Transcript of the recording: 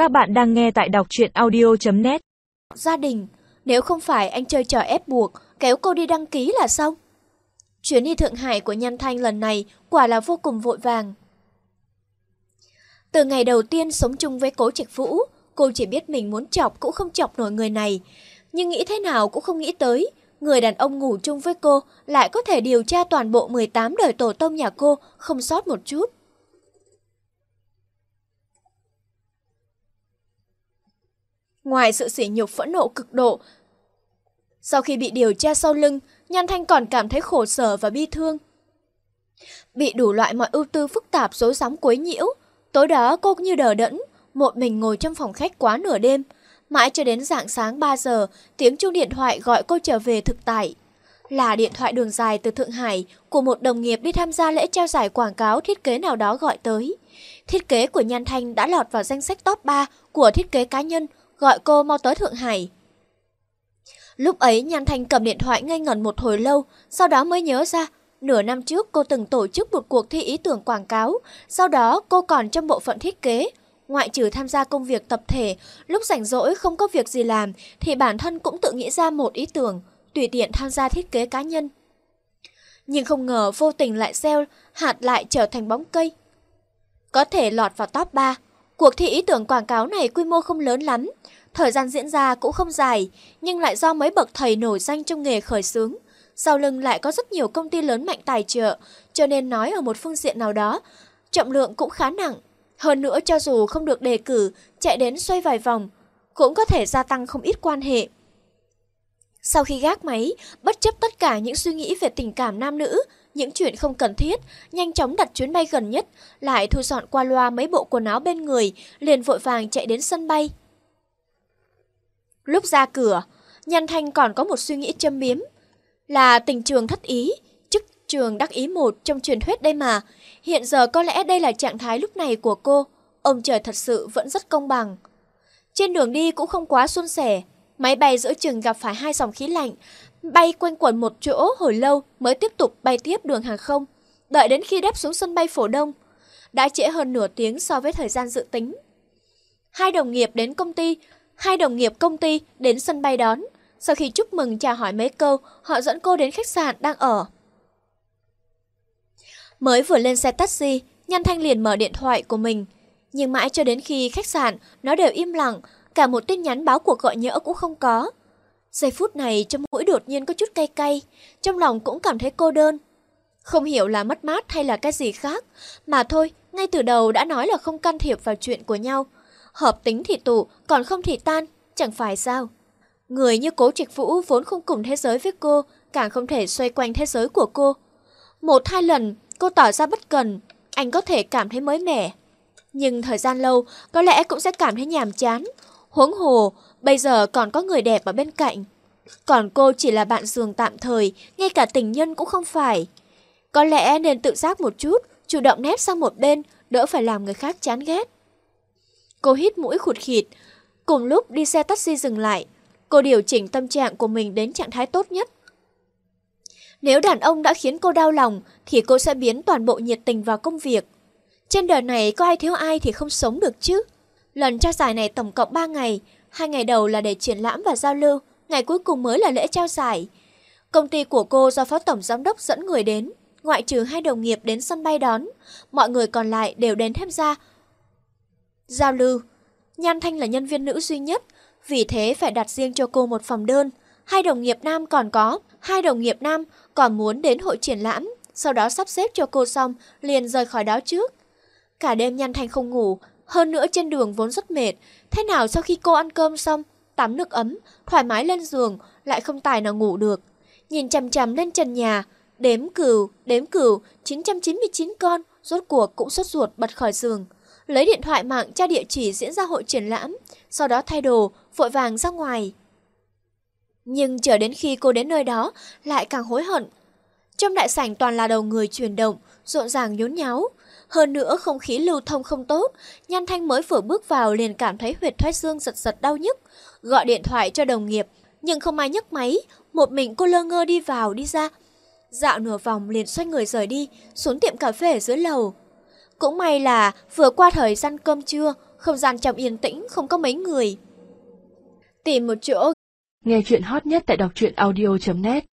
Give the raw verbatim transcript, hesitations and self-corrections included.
Các bạn đang nghe tại đọc truyện audio chấm net. Gia đình, nếu không phải anh chơi trò ép buộc, kéo cô đi đăng ký là xong. Chuyến đi Thượng Hải của Nhan Thanh lần này quả là vô cùng vội vàng. Từ ngày đầu tiên sống chung với Cố Trạch Vũ, cô chỉ biết mình muốn chọc cũng không chọc nổi người này. Nhưng nghĩ thế nào cũng không nghĩ tới, người đàn ông ngủ chung với cô lại có thể điều tra toàn bộ mười tám đời tổ tông nhà cô, không sót một chút. Ngoài sự sỉ nhục phẫn nộ cực độ, sau khi bị điều tra sau lưng, Nhan Thanh còn cảm thấy khổ sở và bi thương. Bị đủ loại mọi ưu tư phức tạp rối rắm quấy nhiễu, tối đó cô như đờ đẫn, một mình ngồi trong phòng khách quá nửa đêm. Mãi cho đến rạng sáng ba giờ, tiếng chuông điện thoại gọi cô trở về thực tại. Là điện thoại đường dài từ Thượng Hải của một đồng nghiệp đi tham gia lễ trao giải quảng cáo thiết kế nào đó gọi tới. Thiết kế của Nhan Thanh đã lọt vào danh sách top ba của thiết kế cá nhân, gọi cô mau tới Thượng Hải. Lúc ấy Nhan Thanh cầm điện thoại ngây ngẩn một hồi lâu, sau đó mới nhớ ra, nửa năm trước cô từng tổ chức một cuộc thi ý tưởng quảng cáo, sau đó cô còn trong bộ phận thiết kế. Ngoại trừ tham gia công việc tập thể, lúc rảnh rỗi không có việc gì làm thì bản thân cũng tự nghĩ ra một ý tưởng, tùy tiện tham gia thiết kế cá nhân. Nhưng không ngờ vô tình lại gieo hạt lại trở thành bóng cây. Có thể lọt vào top ba. Cuộc thi ý tưởng quảng cáo này quy mô không lớn lắm, thời gian diễn ra cũng không dài, nhưng lại do mấy bậc thầy nổi danh trong nghề khởi xướng. Sau lưng lại có rất nhiều công ty lớn mạnh tài trợ, cho nên nói ở một phương diện nào đó, trọng lượng cũng khá nặng. Hơn nữa cho dù không được đề cử, chạy đến xoay vài vòng, cũng có thể gia tăng không ít quan hệ. Sau khi gác máy, bất chấp tất cả những suy nghĩ về tình cảm nam nữ, những chuyện không cần thiết, nhanh chóng đặt chuyến bay gần nhất, lại thu dọn qua loa mấy bộ quần áo bên người, liền vội vàng chạy đến sân bay. Lúc ra cửa, Nhan Thanh còn có một suy nghĩ châm biếm, là tình trường thất ý, chức trường đắc ý một trong truyền thuyết đây mà. Hiện giờ có lẽ đây là trạng thái lúc này của cô, ông trời thật sự vẫn rất công bằng. Trên đường đi cũng không quá suôn sẻ, máy bay giữa chừng gặp phải hai dòng khí lạnh, bay quanh quẩn một chỗ hồi lâu mới tiếp tục bay tiếp đường hàng không, đợi đến khi đáp xuống sân bay Phổ Đông. Đã trễ hơn nửa tiếng so với thời gian dự tính. Hai đồng nghiệp đến công ty, hai đồng nghiệp công ty đến sân bay đón. Sau khi chúc mừng chào hỏi mấy câu, họ dẫn cô đến khách sạn đang ở. Mới vừa lên xe taxi, Nhan Thanh liền mở điện thoại của mình. Nhưng mãi cho đến khi khách sạn, nó đều im lặng, cả một tin nhắn báo cuộc gọi nhỡ cũng không có. Giây phút này trong mũi đột nhiên có chút cay cay, trong lòng cũng cảm thấy cô đơn. Không hiểu là mất mát hay là cái gì khác, mà thôi, ngay từ đầu đã nói là không can thiệp vào chuyện của nhau. Hợp tính thì tụ, còn không thì tan, chẳng phải sao. Người như Cố Trạch Vũ vốn không cùng thế giới với cô, càng không thể xoay quanh thế giới của cô. Một hai lần cô tỏ ra bất cần, anh có thể cảm thấy mới mẻ. Nhưng thời gian lâu có lẽ cũng sẽ cảm thấy nhàm chán. Huống hồ, bây giờ còn có người đẹp ở bên cạnh. Còn cô chỉ là bạn giường tạm thời, ngay cả tình nhân cũng không phải. Có lẽ nên tự giác một chút, chủ động nép sang một bên, đỡ phải làm người khác chán ghét. Cô hít mũi khụt khịt. Cùng lúc đi xe taxi dừng lại, cô điều chỉnh tâm trạng của mình đến trạng thái tốt nhất. Nếu đàn ông đã khiến cô đau lòng, thì cô sẽ biến toàn bộ nhiệt tình vào công việc. Trên đời này có ai thiếu ai thì không sống được chứ. Lần trao giải này tổng cộng ba ngày, hai ngày đầu là để triển lãm và giao lưu, ngày cuối cùng mới là lễ trao giải. Công ty của cô do phó tổng giám đốc dẫn người đến, ngoại trừ hai đồng nghiệp đến sân bay đón, mọi người còn lại đều đến tham gia giao lưu. Nhan Thanh là nhân viên nữ duy nhất, vì thế phải đặt riêng cho cô một phòng đơn. Hai đồng nghiệp nam còn có, hai đồng nghiệp nam còn muốn đến hội triển lãm, sau đó sắp xếp cho cô xong, liền rời khỏi đó trước. Cả đêm Nhan Thanh không ngủ, hơn nữa trên đường vốn rất mệt, thế nào sau khi cô ăn cơm xong, tắm nước ấm, thoải mái lên giường, lại không tài nào ngủ được. Nhìn chằm chằm lên trần nhà, đếm cừu, đếm cừu, chín trăm chín mươi chín con, rốt cuộc cũng sốt ruột bật khỏi giường. Lấy điện thoại mạng tra địa chỉ diễn ra hội triển lãm, sau đó thay đồ, vội vàng ra ngoài. Nhưng chờ đến khi cô đến nơi đó, lại càng hối hận. Trong đại sảnh toàn là đầu người chuyển động, rộn ràng nhốn nháo. Hơn nữa không khí lưu thông không tốt, Nhan Thanh mới vừa bước vào liền cảm thấy huyệt thái dương giật giật đau nhức. Gọi điện thoại cho đồng nghiệp, nhưng không ai nhấc máy, một mình cô lơ ngơ đi vào đi ra. Dạo nửa vòng liền xoay người rời đi, xuống tiệm cà phê ở dưới lầu. Cũng may là vừa qua thời gian cơm trưa, không gian trong yên tĩnh không có mấy người. Tìm một chỗ. Nghe chuyện hot nhất tại đọc truyện audio chấm net.